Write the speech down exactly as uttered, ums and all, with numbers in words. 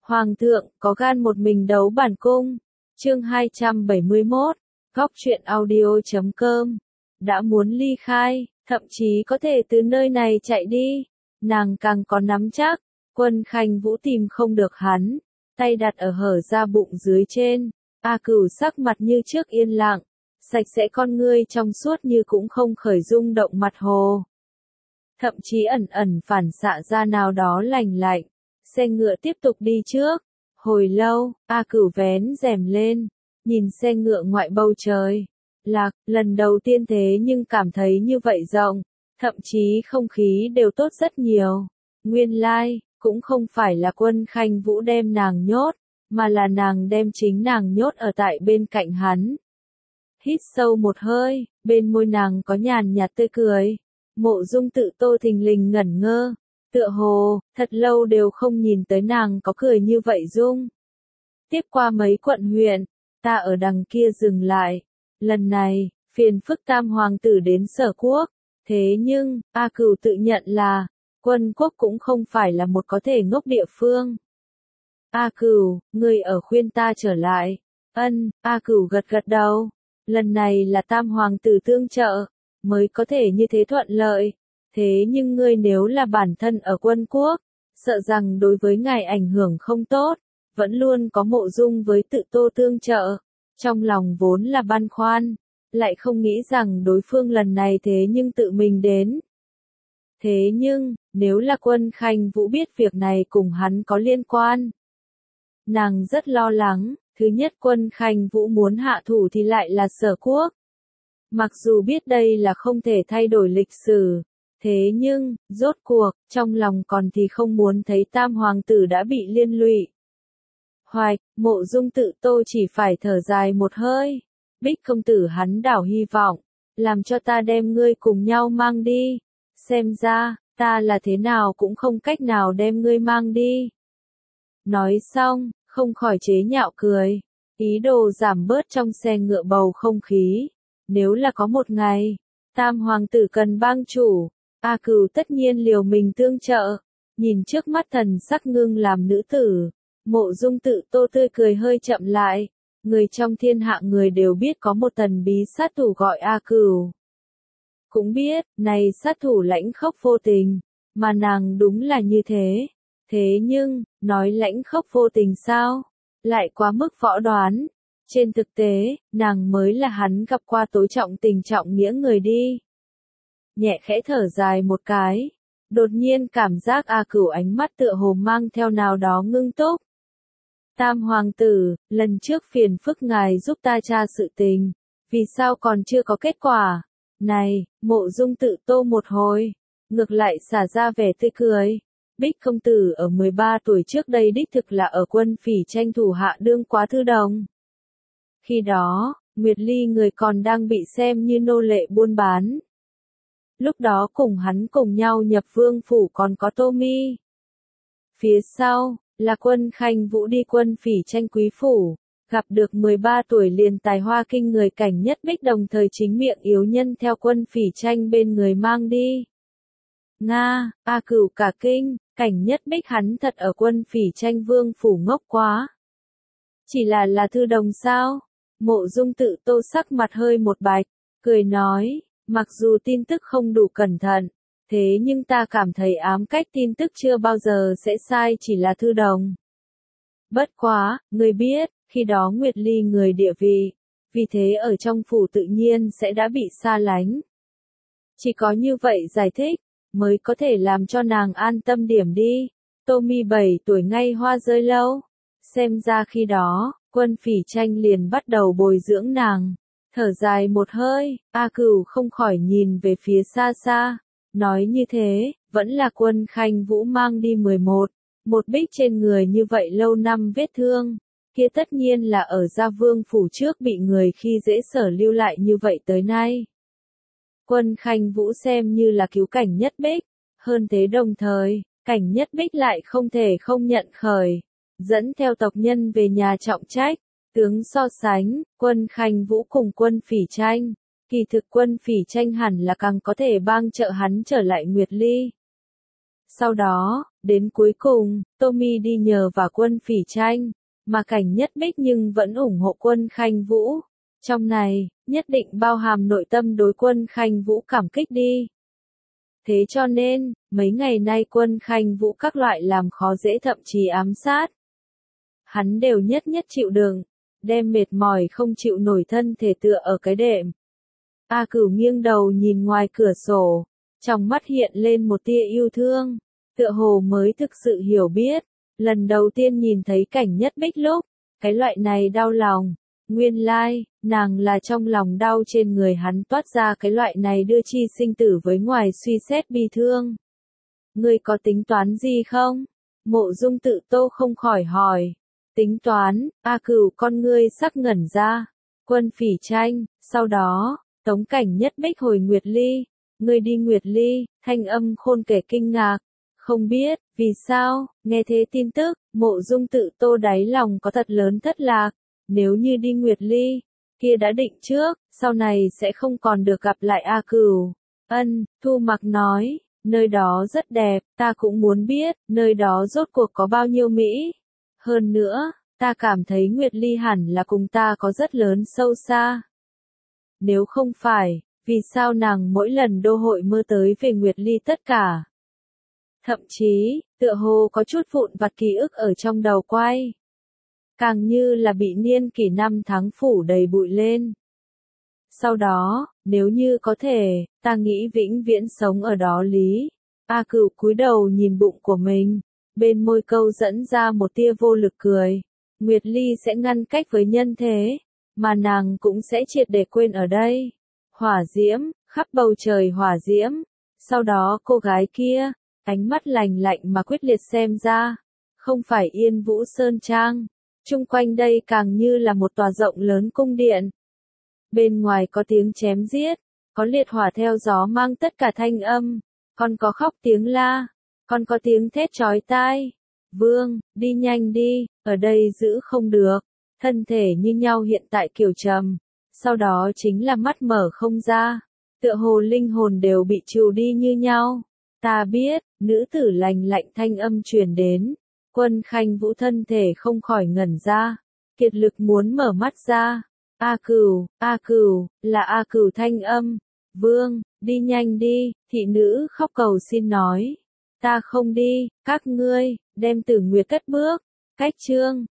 Hoàng thượng, có gan một mình đấu bản cung. Chương hai trăm bảy mươi mốt, góc truyện audio chấm com. Đã muốn ly khai, thậm chí có thể từ nơi này chạy đi. Nàng càng có nắm chắc, Quân Khanh Vũ tìm không được hắn, tay đặt ở hở ra bụng dưới trên. A Cửu sắc mặt như trước yên lặng, sạch sẽ con ngươi trong suốt như cũng không khởi rung động mặt hồ. Thậm chí ẩn ẩn phản xạ ra nào đó lành lạnh. Xe ngựa tiếp tục đi trước. Hồi lâu, A Cửu vén rèm lên, nhìn xe ngựa ngoại bầu trời. Lạc, lần đầu tiên thế nhưng cảm thấy như vậy rộng, thậm chí không khí đều tốt rất nhiều. Nguyên lai, cũng không phải là Quân Khanh Vũ đem nàng nhốt, mà là nàng đem chính nàng nhốt ở tại bên cạnh hắn. Hít sâu một hơi, bên môi nàng có nhàn nhạt tươi cười. Mộ Dung Tự Tô thình lình ngẩn ngơ, tựa hồ, thật lâu đều không nhìn tới nàng có cười như vậy dung. Tiếp qua mấy quận huyện, ta ở đằng kia dừng lại. Lần này, phiền phức Tam Hoàng tử đến Sở Quốc. Thế nhưng, A Cửu tự nhận là, Quân Quốc cũng không phải là một có thể ngốc địa phương. A Cửu, ngươi ở khuyên ta trở lại. Ân, A Cửu gật gật đầu. Lần này là Tam Hoàng tử tương trợ, mới có thể như thế thuận lợi. Thế nhưng ngươi nếu là bản thân ở Quân Quốc, sợ rằng đối với ngài ảnh hưởng không tốt, vẫn luôn có Mộ Dung với Tự Tô tương trợ. Trong lòng vốn là băn khoăn, lại không nghĩ rằng đối phương lần này thế nhưng tự mình đến. Thế nhưng, nếu là Quân Khanh Vũ biết việc này cùng hắn có liên quan, nàng rất lo lắng. Thứ nhất, Quân Khanh Vũ muốn hạ thủ thì lại là Sở Quốc. Mặc dù biết đây là không thể thay đổi lịch sử, thế nhưng, rốt cuộc, trong lòng còn thì không muốn thấy Tam Hoàng tử đã bị liên lụy. Hoài, Mộ Dung Tự Tô chỉ phải thở dài một hơi. Bích công tử hắn đảo hy vọng, làm cho ta đem ngươi cùng nhau mang đi. Xem ra, ta là thế nào cũng không cách nào đem ngươi mang đi. Nói xong, không khỏi chế nhạo cười, ý đồ giảm bớt trong xe ngựa bầu không khí. Nếu là có một ngày, Tam Hoàng tử cần bang chủ, A Cửu tất nhiên liều mình tương trợ. Nhìn trước mắt thần sắc ngưng làm nữ tử, Mộ Dung Tự Tô tươi cười hơi chậm lại. Người trong thiên hạ người đều biết có một thần bí sát thủ gọi A Cửu. Cũng biết, này sát thủ lãnh khốc vô tình, mà nàng đúng là như thế. Thế nhưng, nói lãnh khốc vô tình sao? Lại quá mức võ đoán. Trên thực tế, nàng mới là hắn gặp qua tối trọng tình trọng nghĩa người đi. Nhẹ khẽ thở dài một cái, đột nhiên cảm giác A Cửu ánh mắt tựa hồ mang theo nào đó ngưng túc. Tam Hoàng tử, lần trước phiền phức ngài giúp ta tra sự tình, vì sao còn chưa có kết quả? Này, Mộ Dung Tự Tô một hồi, ngược lại xả ra vẻ tươi cười. Bích công tử ở mười ba tuổi trước đây đích thực là ở Quân Phỉ Tranh thủ hạ đương quá thư đồng. Khi đó, Nguyệt Ly người còn đang bị xem như nô lệ buôn bán. Lúc đó cùng hắn cùng nhau nhập vương phủ còn có Tô Mi. Phía sau, là Quân Khanh Vũ đi Quân Phỉ Tranh quý phủ, gặp được mười ba tuổi liền tài hoa kinh người Cảnh Nhất Bích đồng thời chính miệng yếu nhân theo Quân Phỉ Tranh bên người mang đi. Nga, A Cửu cả kinh, Cảnh Nhất Bích hắn thật ở Quân Phỉ Tranh vương phủ ngốc quá. Chỉ là là thư đồng sao? Mộ Dung Tự Tô sắc mặt hơi một bạch, cười nói, mặc dù tin tức không đủ cẩn thận, thế nhưng ta cảm thấy ám cách tin tức chưa bao giờ sẽ sai chỉ là thư đồng. Bất quá, người biết, khi đó Nguyệt Ly người địa vị, vì thế ở trong phủ tự nhiên sẽ đã bị xa lánh. Chỉ có như vậy giải thích, mới có thể làm cho nàng an tâm điểm đi. Tô Mi bảy tuổi ngay hoa rơi lâu, xem ra khi đó, Quân Phỉ Tranh liền bắt đầu bồi dưỡng nàng. Thở dài một hơi, A Cửu không khỏi nhìn về phía xa xa, nói như thế, vẫn là Quân Khanh Vũ mang đi mười một, một bích trên người như vậy lâu năm vết thương, kia tất nhiên là ở Gia Vương phủ trước bị người khi dễ sở lưu lại như vậy tới nay. Quân Khanh Vũ xem như là cứu Cảnh Nhất Bích, hơn thế đồng thời, Cảnh Nhất Bích lại không thể không nhận khởi, dẫn theo tộc nhân về nhà trọng trách. Tướng so sánh, Quân Khanh Vũ cùng Quân Phỉ Tranh, kỳ thực Quân Phỉ Tranh hẳn là càng có thể bang trợ hắn trở lại Nguyệt Ly. Sau đó, đến cuối cùng, Tommy đi nhờ vào Quân Phỉ Tranh, mà Cảnh Nhất Bích nhưng vẫn ủng hộ Quân Khanh Vũ. Trong này, nhất định bao hàm nội tâm đối Quân Khanh Vũ cảm kích đi. Thế cho nên, mấy ngày nay Quân Khanh Vũ các loại làm khó dễ thậm chí ám sát. Hắn đều nhất nhất chịu đựng, đem mệt mỏi không chịu nổi thân thể tựa ở cái đệm. A Cửu nghiêng đầu nhìn ngoài cửa sổ, trong mắt hiện lên một tia yêu thương, tựa hồ mới thực sự hiểu biết, lần đầu tiên nhìn thấy Cảnh Nhất Bích lúc, cái loại này đau lòng, nguyên lai, nàng là trong lòng đau trên người hắn toát ra cái loại này đưa chi sinh tử với ngoài suy xét bi thương. Ngươi có tính toán gì không? Mộ Dung Tự Tô không khỏi hỏi. Tính toán, A Cửu con ngươi sắc ngẩn ra. Quân Phỉ Tranh, sau đó, Tống Cảnh Nhất Bích hồi Nguyệt Ly. Ngươi đi Nguyệt Ly, thanh âm khôn kể kinh ngạc. Không biết, vì sao, nghe thế tin tức, Mộ Dung Tự Tô đáy lòng có thật lớn thất lạc. Nếu như đi Nguyệt Ly, kia đã định trước, sau này sẽ không còn được gặp lại A Cửu. Ân, Thu Mặc nói, nơi đó rất đẹp, ta cũng muốn biết, nơi đó rốt cuộc có bao nhiêu Mỹ. Hơn nữa, ta cảm thấy Nguyệt Ly hẳn là cùng ta có rất lớn sâu xa. Nếu không phải, vì sao nàng mỗi lần đô hội mơ tới về Nguyệt Ly tất cả? Thậm chí, tựa hồ có chút vụn vặt ký ức ở trong đầu quay. Càng như là bị niên kỷ năm tháng phủ đầy bụi lên. Sau đó, nếu như có thể, ta nghĩ vĩnh viễn sống ở đó lý. A Cửu cúi đầu nhìn bụng của mình, bên môi câu dẫn ra một tia vô lực cười. Nguyệt Ly sẽ ngăn cách với nhân thế, mà nàng cũng sẽ triệt để quên ở đây. Hỏa diễm, khắp bầu trời hỏa diễm. Sau đó cô gái kia, ánh mắt lạnh lạnh mà quyết liệt xem ra. Không phải Yên Vũ Sơn Trang. Chung quanh đây càng như là một tòa rộng lớn cung điện. Bên ngoài có tiếng chém giết, có liệt hỏa theo gió mang tất cả thanh âm, còn có khóc tiếng la, còn có tiếng thét chói tai. Vương, đi nhanh đi, ở đây giữ không được. Thân thể như nhau hiện tại kiểu trầm, sau đó chính là mắt mở không ra, tựa hồ linh hồn đều bị trừ đi như nhau. Ta biết, nữ tử lành lạnh thanh âm truyền đến. Quân Khanh Vũ thân thể không khỏi ngẩn ra, kiệt lực muốn mở mắt ra. A Cửu, A Cửu, là A Cửu thanh âm. Vương, đi nhanh đi, thị nữ khóc cầu xin nói. Ta không đi, các ngươi, đem Tử Nguyệt cất bước. Cách chương